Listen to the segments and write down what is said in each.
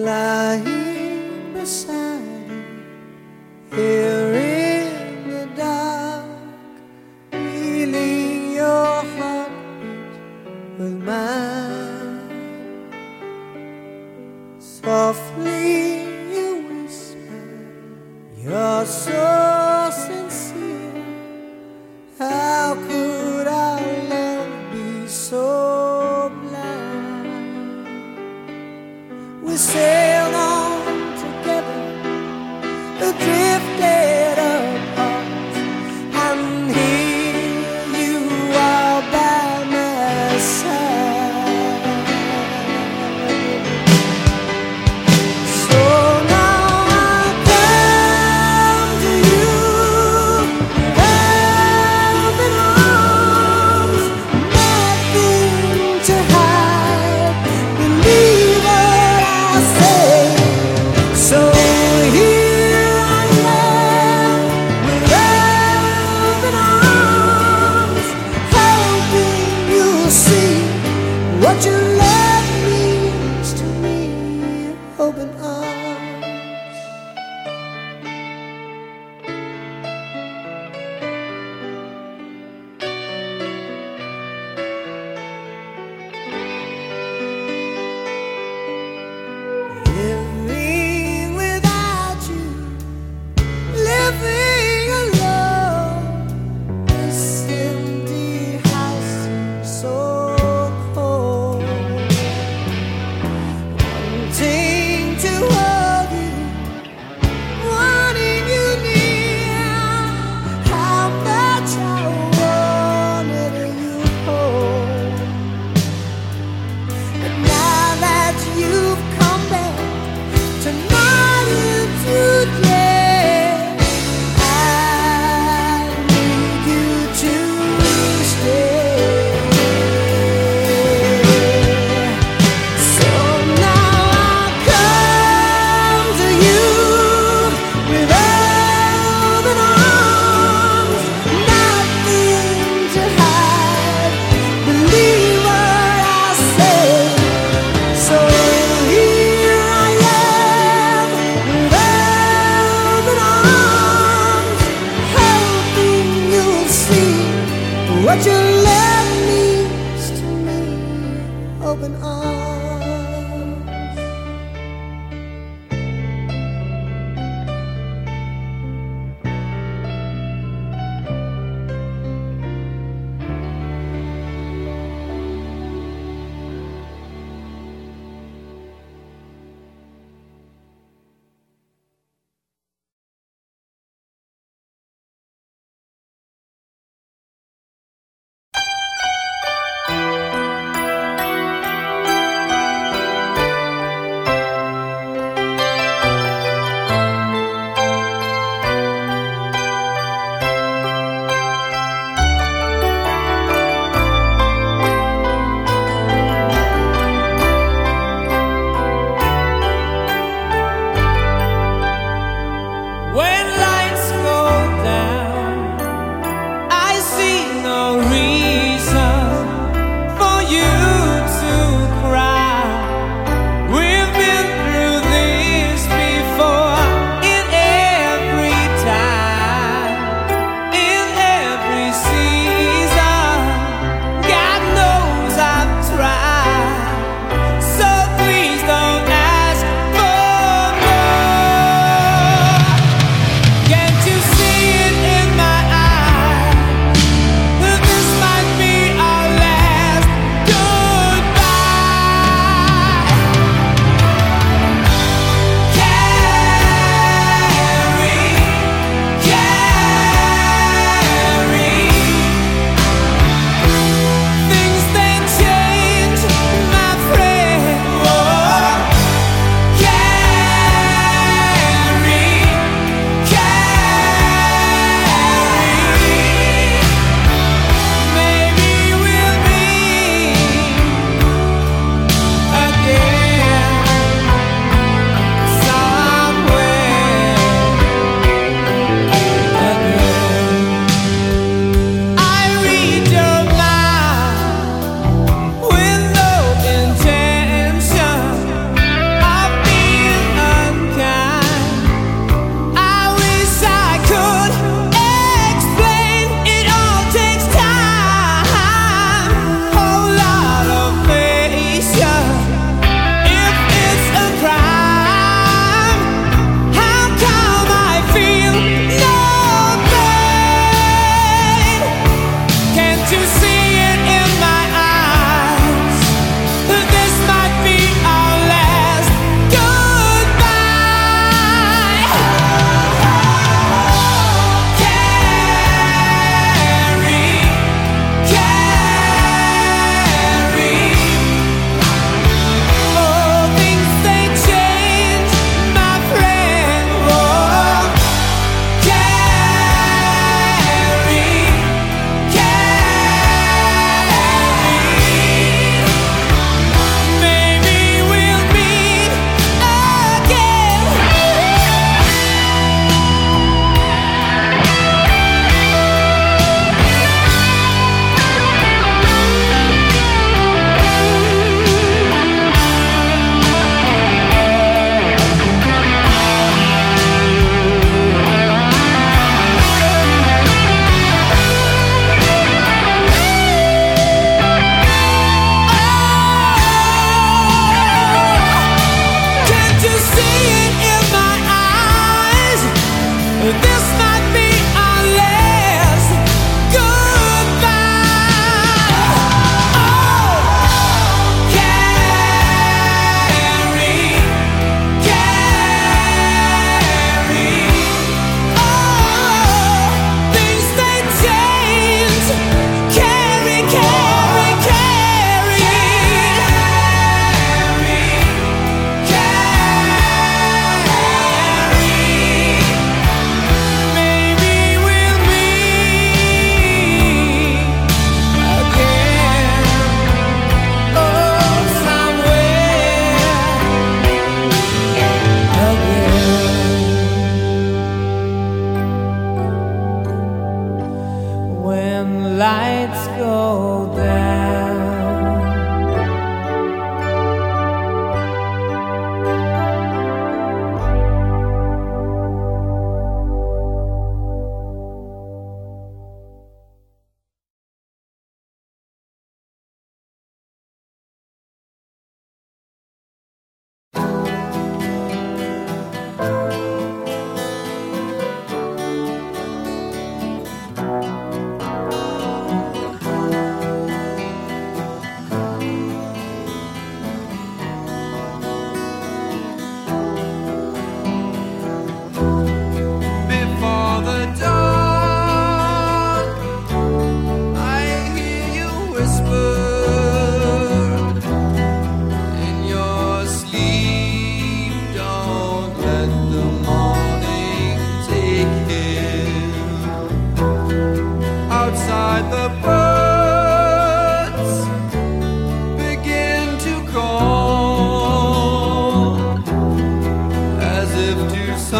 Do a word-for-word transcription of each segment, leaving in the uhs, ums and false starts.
lying beside you here in the dark, feeling your heartbeat with mine. Softly you whisper, you're so sincere. How could our love be so blind? We sailed on together, drifted apart, and here you are by my side. So now I come to you with open arms, nothing to hide. Believe what I say. So here I am with open arms, hoping you'll see what your love means to me. Open arms. Living without you, living alone, this empty house seems so cold. Wanting to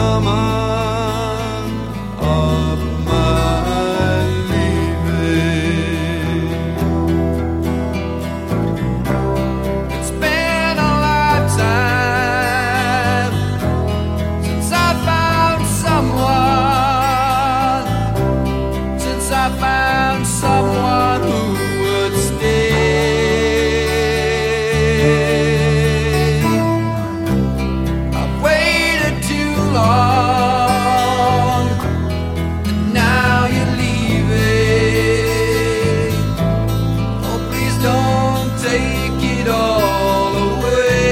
summon of my leaving. It's been a lifetime since I found someone, since I found someone who would stay. I've waited too long, and now you're leaving. Oh, please don't take it all away.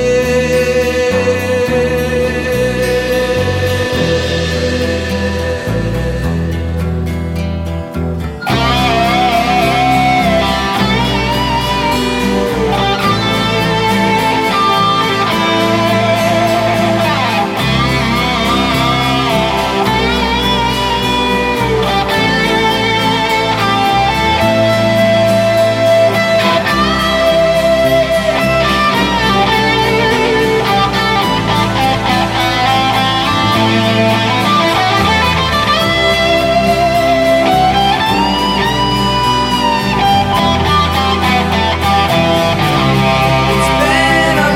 It's been a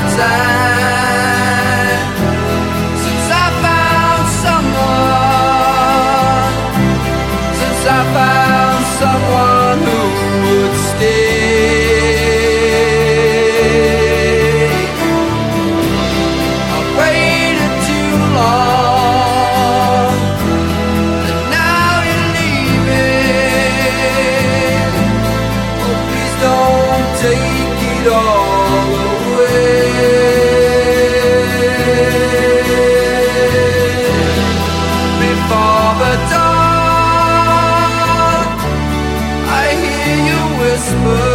lifetime since I found someone, since I found someone who would stay. I've waited too long, and now you're leaving. Oh, please don't take it all away. Before the dawn, I hear you whisper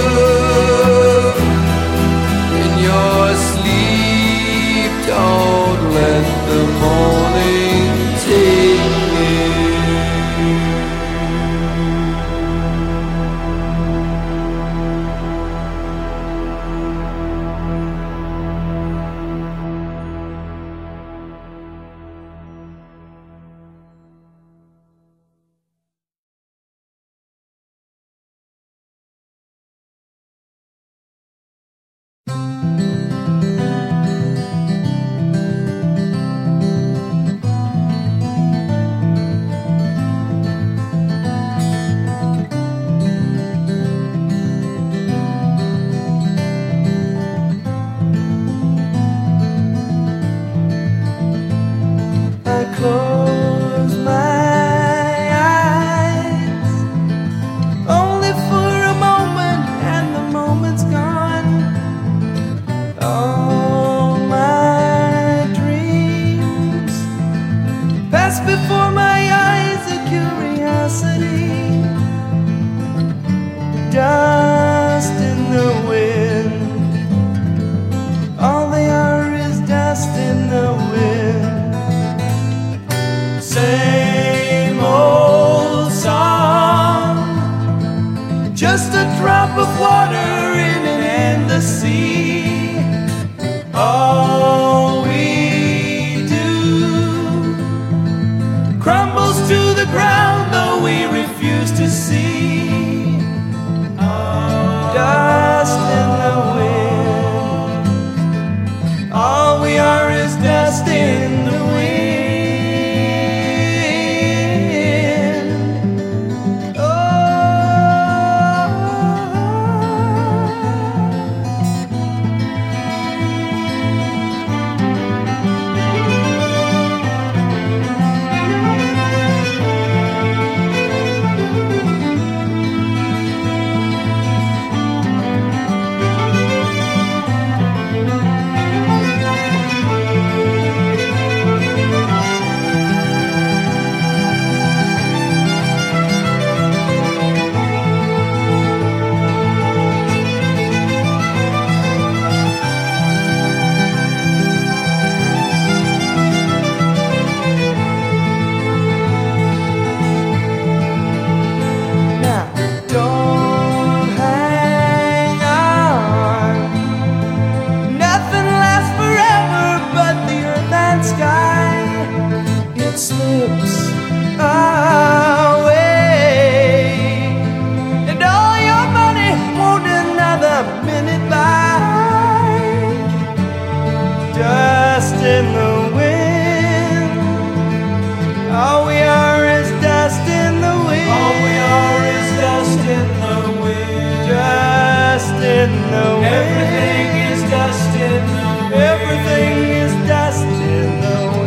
in your sleep. Don't let the morning take me. I close my eyes only for a moment, and the moment's gone. All my dreams pass before my eyes, a curiosity, dust in the wind. All they are is dust in the wind. in the wind. All we are is dust in the wind. All we are is dust in the wind. Dust in the wind. Everything is dust in the wind. Everything is dust in the wind.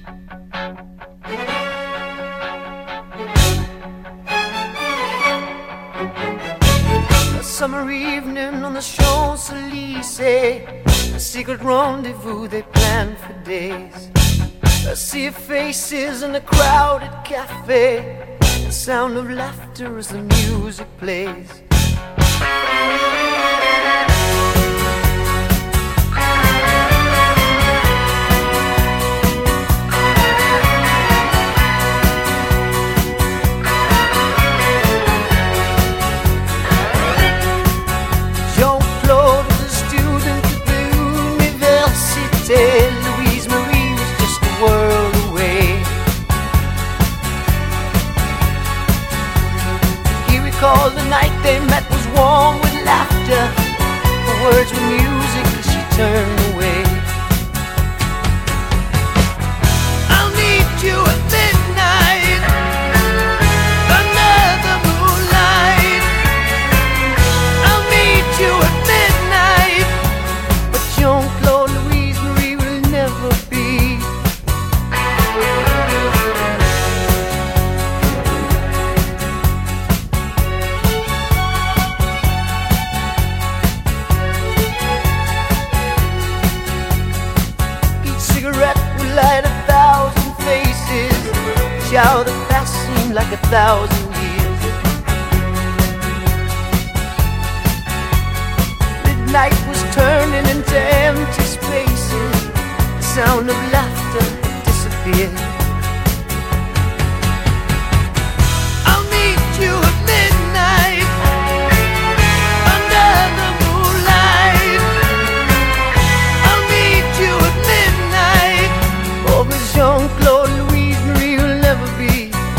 A summer evening on the Champs-Élysées, a secret rendezvous they planned for days. A sea of faces in a crowded cafe, the sound of laughter as the music plays. Jean-Claude was a student at the Université. Louise Marie was just a world away. He recalled the night they met was warm with laughter. The words were music as she turned away. I'll meet you at midnight under the moonlight. I'll meet you at midnight, but Jean-Claude, Louise Marie will never be. Each cigarette will light a thousand faces. Each hour that passed seemed like a thousand years. Midnight was turning into empty spaces. The sound of laughter had disappeared. I'll meet you at midnight under the moonlight. I'll meet you at midnight. Oh, but Jean-Claude, Louise Marie will never be.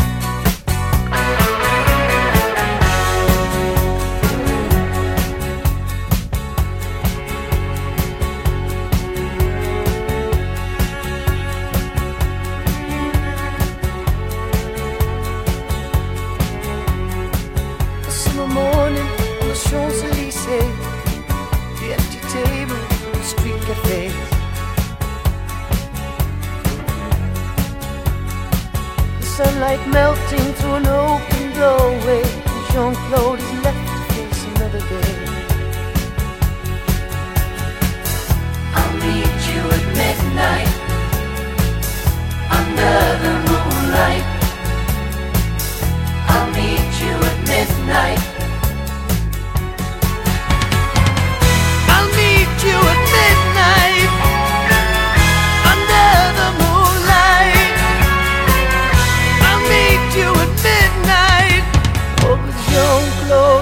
A summer morning on the Champs-Élysées, the empty table, the street cafes. The sunlight melting through an open doorway, and Jean-Claude is left to face another day. I'll meet you at midnight under the moonlight. I'll meet you at midnight. I'll meet you at midnight under the moonlight. I'll meet you at midnight. Oh, with Jean-Claude.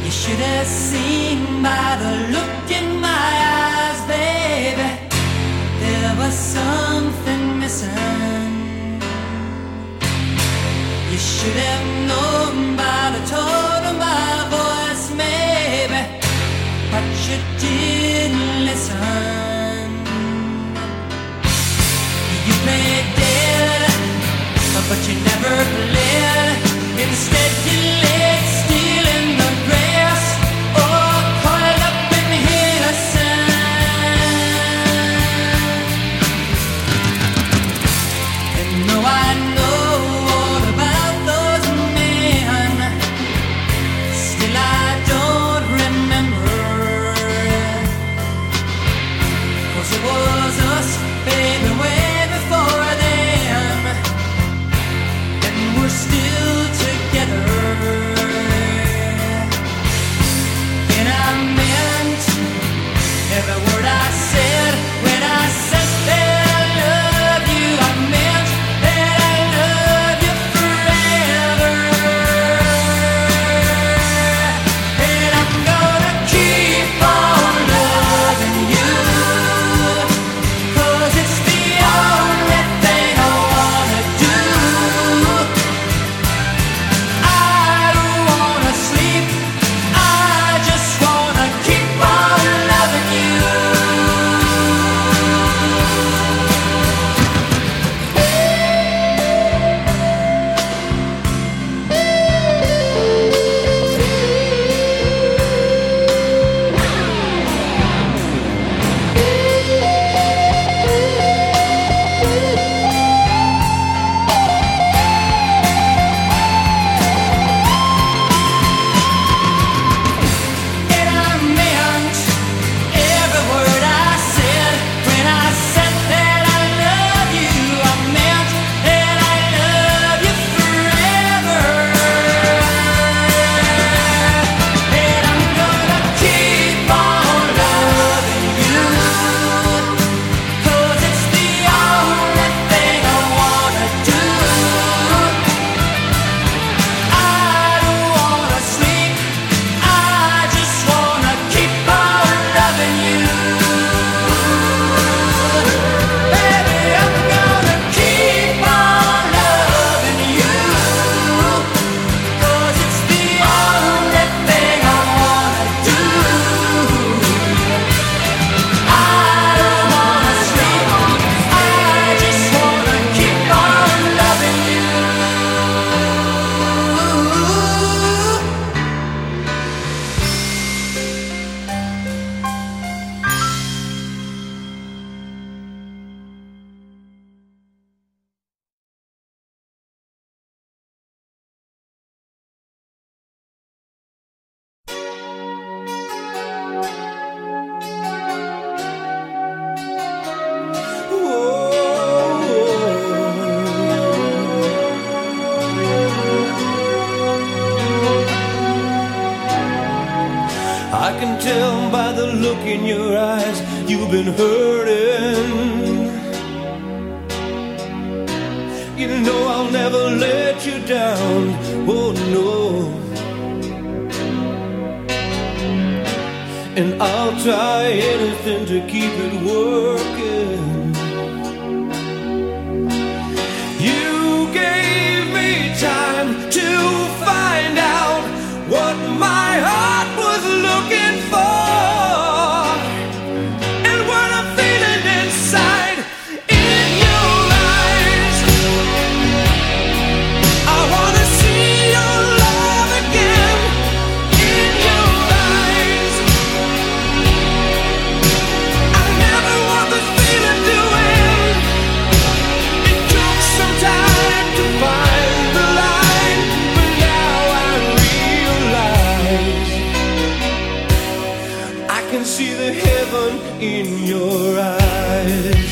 You should have seen by the look in my eyes, baby, there was something missing. You should have known by the tone of my voice, maybe, but you didn't listen. You played dead, but you never played. Instead you laid still in the grass, oh, coiled up in innocence. And though I know all about those men, still I don't remember. 'Cause it was us, baby, way before them, and we're still together. And I meant every word I said when I said that I love you. I meant that I love you forever. And I'm gonna keep on loving you, 'cause it's the only thing I wanna do. I don't wanna sleep, I just wanna keep on loving you. And I meant every word I said when I said that I love you. I meant that I love you forever. And I'm gonna keep on loving you, 'cause it's the only thing I wanna do. I don't wanna sleep, I just wanna keep on loving you. Baby, I'm gonna keep on loving you, 'cause it's the only thing I wanna do. I don't wanna sleep, I just wanna keep on loving you. I can tell by the look in your eyes you've been hurting. You know I'll never let you down, oh no. And I'll try anything to keep it working. You gave me time to find out what my heart was looking for, and what I'm feeling inside in your eyes. I wanna see your love again in your eyes. I never want this feeling to end. It took some time to find the line, but now I realize I can see the heaven in your eyes.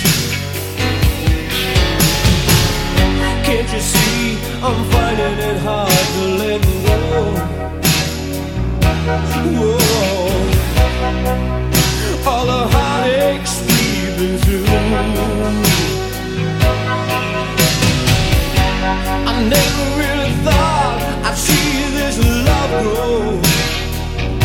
Can't you see I'm finding it hard to let go? Whoa. All the heartaches we've been through, I never really thought I'd see this love grow.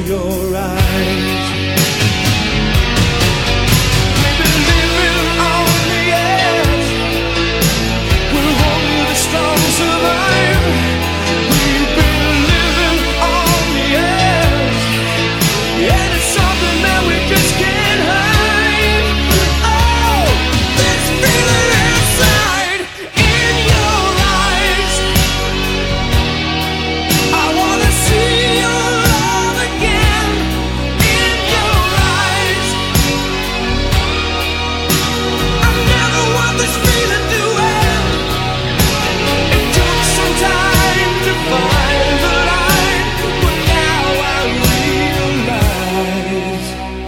your eyes. We've been living on the edge. We'll only the strong survive. We've been living on the edge, and it's something that we just can't hide. Oh, this feeling inside in your eyes. I wanna see your love again in your eyes. I never want this feeling to end. It took some time to find the line, but now I realize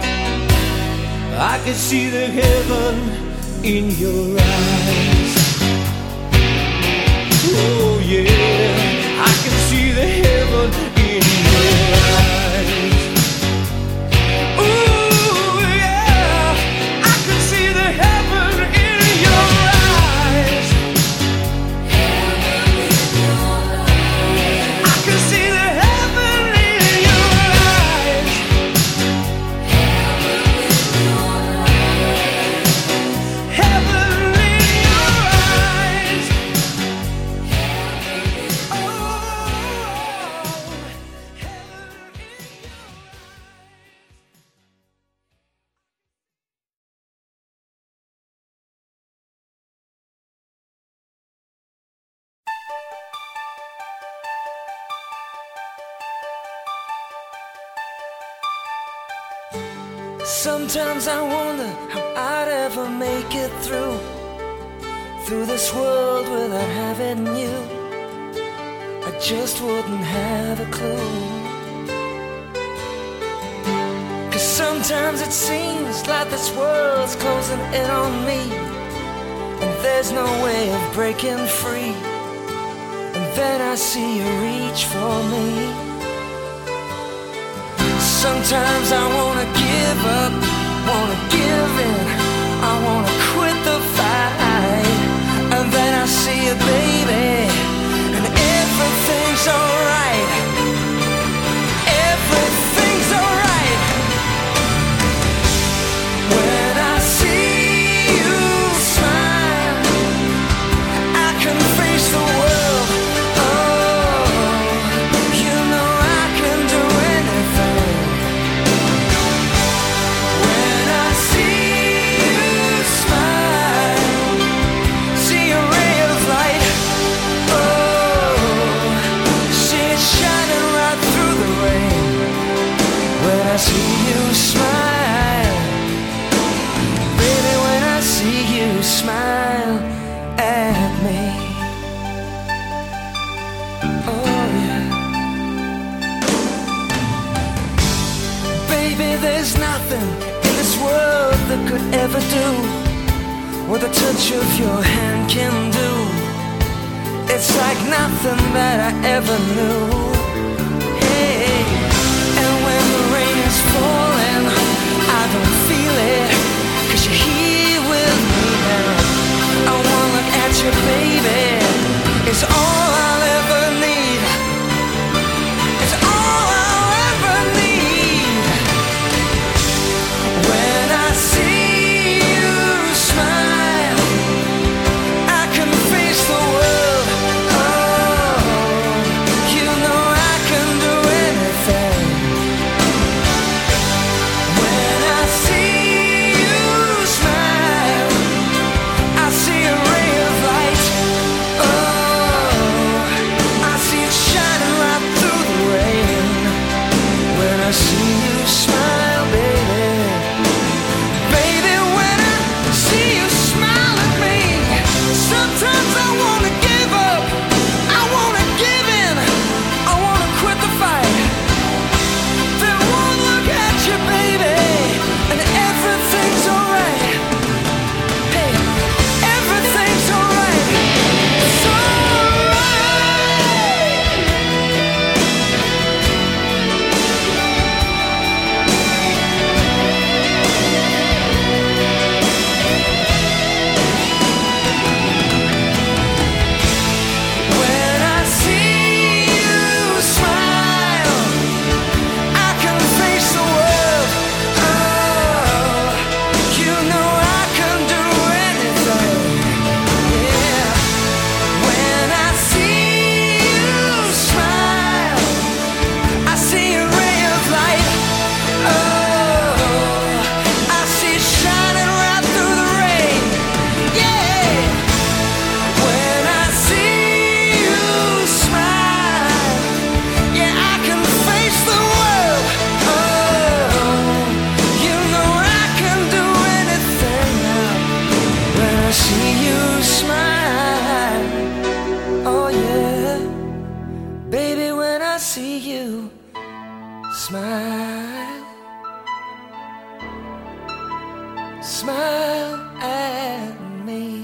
I can see the heaven in your eyes. Oh yeah, I can see the heaven in your eyes. Ooh yeah, I can see the heaven in your eyes. I can see the heaven in your eyes. Heaven in your eyes. Oh, heaven in your Sometimes I wonder how I'd ever make it through Through this world without having you. I just wouldn't have a clue. Cause sometimes it seems like this world's closing in on me, and there's no way of breaking free. And then I see you reach for me. Sometimes I wanna give up, wanna give in, I wanna quit the fight. And then I see you, baby, and everything's alright. Everything's alright. When I see you smile, I can face the world. Oh, you know I can do anything. When I see you smile, see a ray of light. Oh, see it shining right through the rain. When I see you smile, baby, when I see you smile at me. Oh yeah. Baby, there's nothing in this world that could ever do what the touch of your hand can do. It's like nothing that I ever knew. Hey, and when the rain is falling, I don't feel it, cause you're here with me now. I wanna look at you, baby, it's all I'll ever need. It's all I'll ever need. When I see you smile, I can face the world. Oh, you know I can do anything. Smile at me.